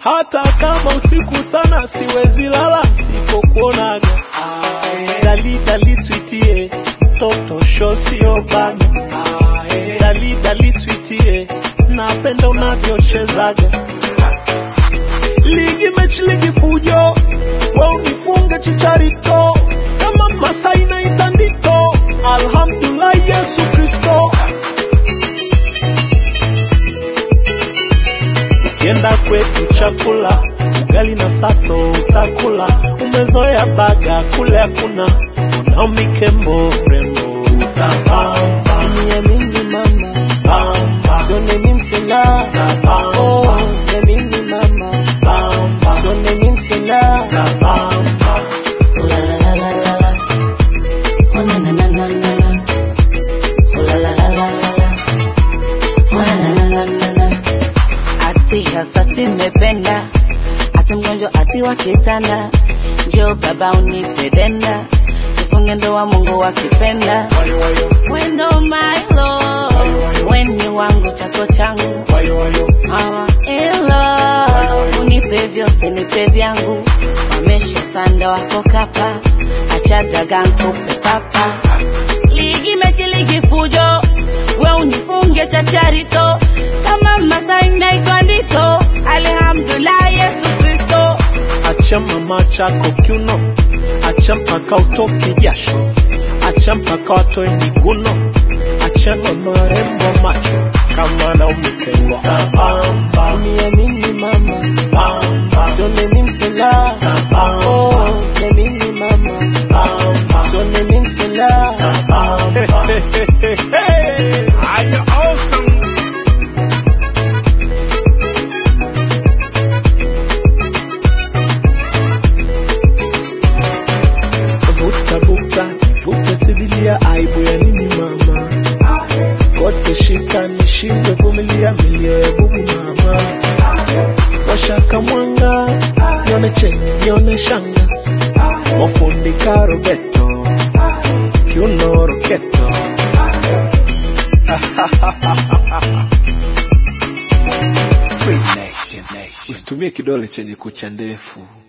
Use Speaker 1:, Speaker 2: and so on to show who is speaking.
Speaker 1: Hata kama usiku sana siwezi lala sipokuonaga. Dali dali sweetie, toto show sio bana. Dali dali sweetie, napenda unavyochezaga. Ligi mechi ligi fujo, wewe unifunge chicharito. Kama Masai na itandito, alhamdulillah Yesu Kristo. Ukienda kwetu chakula, ugali na sato utakula. Umezoea baga kule hakuna, unaomi kembo rembo utapamba.
Speaker 2: Niamini mama,
Speaker 1: Bamba,
Speaker 2: sione mimi msela.
Speaker 1: bamba,
Speaker 2: Niamini mama,
Speaker 1: bamba,
Speaker 2: sione mimi msela.
Speaker 1: bamba.
Speaker 2: La la la la la la, oh na na na na na na, oh la la la la la la, oh na na na na na. Ati hasati mependa, ati mgonjwa ati wakitana, njoo baba unipedenda, tufunge ndoa Mungu akipenda.
Speaker 1: Wayo wayo,
Speaker 2: Wendo my love, weni wangu chako changu,
Speaker 1: wayo wayo,
Speaker 2: in love, unipe vyote nipe vyangu, wamesha sanda wako kapa, acha daga nkupe papa. Ligi mechi ligi fujo, we unifunge chacharito, kama Masai na itandito, alhamdulillah Yesu Kristo.
Speaker 1: acha mama chako kiuno, acha mpaka utoke jasho, acha mpaka watoe miguno, acha na marembo macho kama na umekengwa. Bamba,
Speaker 2: Niamini mama,
Speaker 1: bamba,
Speaker 2: sione mimi msela.
Speaker 1: bamba,
Speaker 2: Niamini mama,
Speaker 1: bamba,
Speaker 2: sione mimi msela.
Speaker 1: bamba. Are you awesome? Vuta buka, nivute sidilia, aibu ya nini mama? Kote shika nishindwe vumilia, milio ya bubu mama. Washaka mwanga, nione cheni, nione shanga. Mofundi karobeto, kiuno roketo. Free nation. Usitumie kidole chenye kucha ndefu.